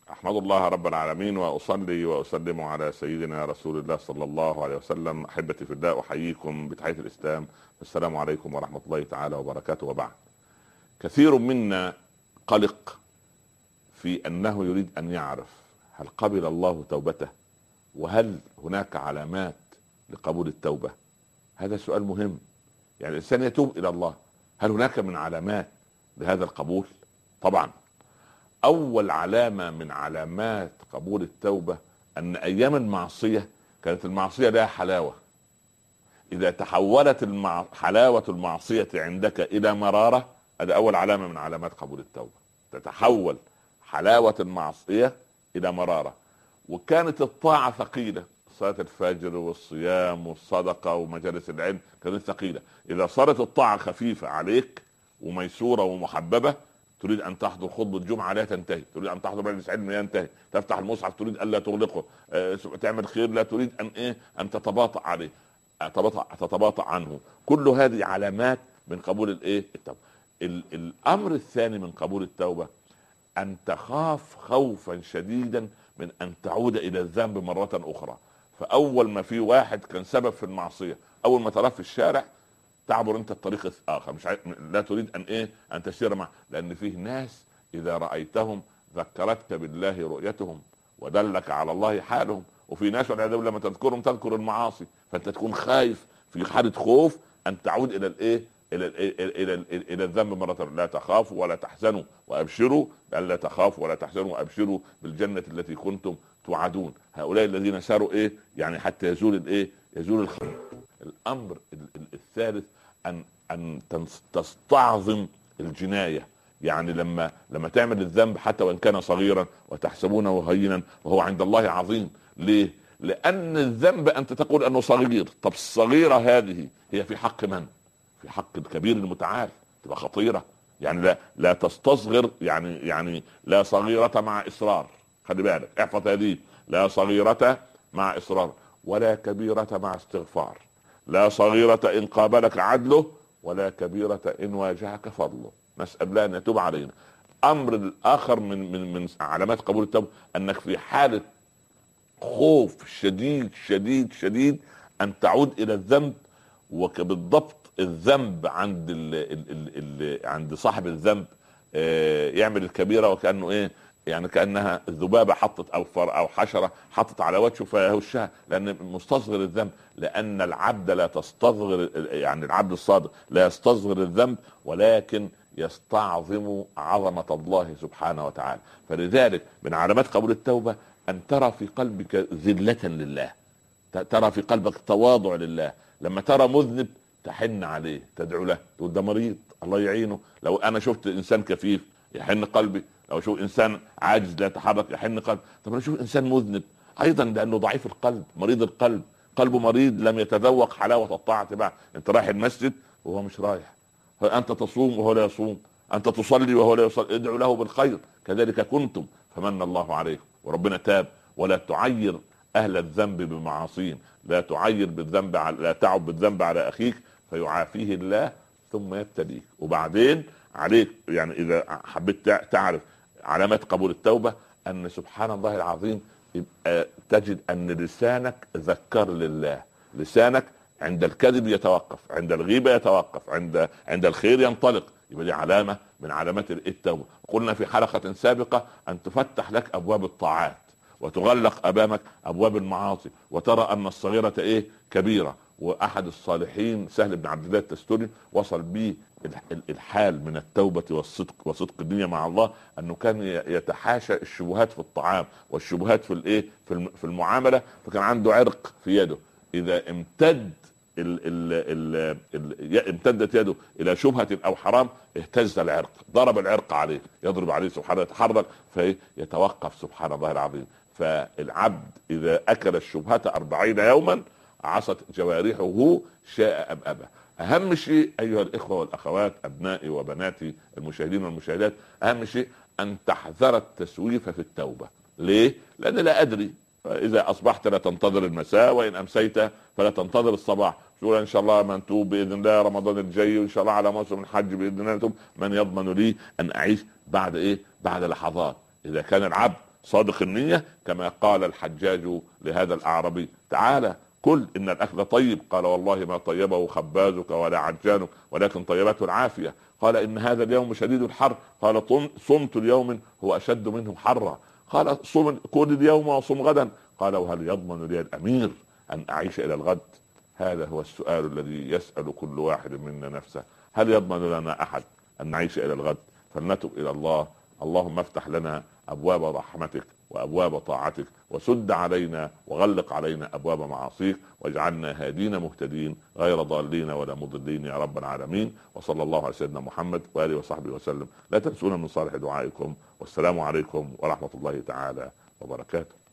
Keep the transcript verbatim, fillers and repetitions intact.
أحمد الله رب العالمين وأصلي وأسلم على سيدنا رسول الله صلى الله عليه وسلم. أحبتي في الله، أحييكم بتحية الإسلام. السلام عليكم ورحمة الله تعالى وبركاته. وبعد، كثير منا قلق في أنه يريد أن يعرف هل قبل الله توبته، وهل هناك علامات لقبول التوبة. هذا سؤال مهم. يعني الإنسان يتوب إلى الله، هل هناك من علامات لهذا القبول؟ طبعا أول علامة من علامات قبول التوبة أن أيام المعصية كانت المعصية لها حلاوة. إذا تحولت المع... حلاوة المعصية عندك إلى مرارة، هذا أول علامة من علامات قبول التوبة. تتحول حلاوة المعصية إلى مرارة. وكانت الطاعة ثقيلة، صلاة الفجر والصيام والصدقة ومجالس العلم كانت ثقيلة. إذا صارت الطاعة خفيفة عليك وميسورة ومحببة، تريد ان تحضر خطبه جمعه لا تنتهي، تريد ان تحضر مجلس علم لا ينتهي، تفتح المصحف تريد ان لا تغلقه، أه تعمل خير لا تريد ان ايه ان تتباطأ عليه، تتباطأ, تتباطأ عنه. كل هذه علامات من قبول الايه التوبه. الامر الثاني من قبول التوبه ان تخاف خوفا شديدا من ان تعود الى الذنب مره اخرى. فاول ما في واحد كان سبب في المعصيه، اول ما تراه في الشارع تعبر انت الطريق الاخر، مش عايز، لا تريد ان ايه ان تسير معه، لان فيه ناس اذا رايتهم ذكرتك بالله رؤيتهم ودلك على الله حالهم. وفي ناس والعياذ بالله لما تذكرهم تذكر المعاصي، فانت تكون خايف في حاله خوف ان تعود الى الايه الى الى الى, إلى, إلى الذنب مره. لا تخافوا ولا تحزنوا وابشروا، لا تخافوا ولا تحزنوا وابشروا بالجنه التي كنتم توعدون. هؤلاء الذين ساروا ايه يعني حتى يزول الايه يزول الخوف. الامر الثالث ان ان تستعظم الجنايه. يعني لما لما تعمل الذنب حتى وان كان صغيرا وتحسبونه هينا وهو عند الله عظيم. ليه؟ لان الذنب انت تقول انه صغير. طب الصغيره هذه هي في حق من؟ في حق الكبير المتعال، تبقى خطيره. يعني لا لا تستصغر، يعني يعني لا صغيره مع اصرار. خلي بالك، احفظ هذه: لا صغيره مع اصرار ولا كبيره مع استغفار. لا صغيرة إن قابلك عدله ولا كبيرة إن واجهك فضله. نسأل الله أن يتوب علينا. أمر الآخر من من من علامات قبول التوبة أنك في حالة خوف شديد شديد شديد أن تعود إلى الذنب. وبالضبط الذنب عند ال ال ال ال عند صاحب الذنب آه يعمل الكبيرة وكأنه إيه يعني كأنها الذبابة حطت أو فر أو حشرة حطت على وجهه فيهشها، لأن مستصغر الذنب. لأن العبد لا تستصغر، يعني العبد الصادق لا يستصغر الذنب ولكن يستعظم عظمة الله سبحانه وتعالى. فلذلك من علامات قبول التوبة أن ترى في قلبك ذلة لله، ترى في قلبك تواضع لله. لما ترى مذنب تحن عليه، تدعو له، تقول ده مريض الله يعينه. لو أنا شفت إنسان كفيف يحن قلبي، لو شوف انسان عاجز لا يتحرك يحن قلب. طب لو شوف انسان مذنب ايضا، لانه ضعيف القلب مريض القلب، قلبه مريض لم يتذوق حلاوه الطاعه. بقى انت رايح المسجد وهو مش رايح، انت تصوم وهو لا يصوم، انت تصلي وهو لا يصلي، ادعو له بالخير. كذلك كنتم فمن الله عليكم. وربنا تاب. ولا تعير اهل الذنب بمعاصيهم، لا تعير بالذنب على... لا تعب بالذنب على اخيك فيعافيه الله ثم يبتليك. وبعدين عليك، يعني اذا حبيت تعرف علامات قبول التوبة، ان سبحان الله العظيم يبقى تجد ان لسانك ذكر لله. لسانك عند الكذب يتوقف، عند الغيبة يتوقف، عند عند الخير ينطلق. يبقى دي علامة من علامات التوبة. قلنا في حلقة سابقة ان تفتح لك ابواب الطاعات وتغلق امامك ابواب المعاصي، وترى ان الصغيرة ايه كبيرة. واحد الصالحين سهل بن عبد الله التستوري وصل به الحال من التوبة والصدق وصدق الدنيا مع الله، انه كان يتحاشى الشبهات في الطعام والشبهات في الايه في المعاملة. فكان عنده عرق في يده، اذا امتد ال ال ال امتدت يده الى شبهة او حرام اهتز العرق، ضرب العرق عليه، يضرب عليه سبحانه يتحرك فيتوقف. سبحان الله العظيم. فالعبد اذا اكل الشبهة أربعين يوما عصت جوارحه شاء ام ابى. اهم شيء ايها الاخوة والاخوات، ابنائي وبناتي المشاهدين والمشاهدات، اهم شيء ان تحذر التسويف في التوبة. ليه؟ لان لا ادري، اذا اصبحت لا تنتظر المساء، وان امسيت فلا تنتظر الصباح. تقول ان شاء الله من توب باذن الله رمضان الجاي، وان شاء الله على موسم الحج باذن الله توب. من يضمن لي ان اعيش بعد ايه بعد لحظات؟ اذا كان العبد صادق النية، كما قال الحجاج لهذا الأعرابي: تعالى كل إن الأكل طيب. قال: والله ما طيبه خبازك ولا عجانك، ولكن طيبته العافية. قال: إن هذا اليوم شديد الحر. قال: صمت اليوم هو أشد منه حرا. قال: صم كل اليوم وصم غدا. قال: وهل يضمن لي الأمير أن أعيش إلى الغد؟ هذا هو السؤال الذي يسأل كل واحد منا نفسه: هل يضمن لنا أحد أن نعيش إلى الغد؟ فلنتب إلى الله. اللهم افتح لنا أبواب رحمتك وأبواب طاعتك، وسد علينا وغلق علينا أبواب معاصيك، واجعلنا هادين مهتدين غير ضالين ولا مضلين يا رب العالمين. وصلى الله على سيدنا محمد وآله وصحبه وسلم. لا تنسونا من صالح دعائكم، والسلام عليكم ورحمة الله تعالى وبركاته.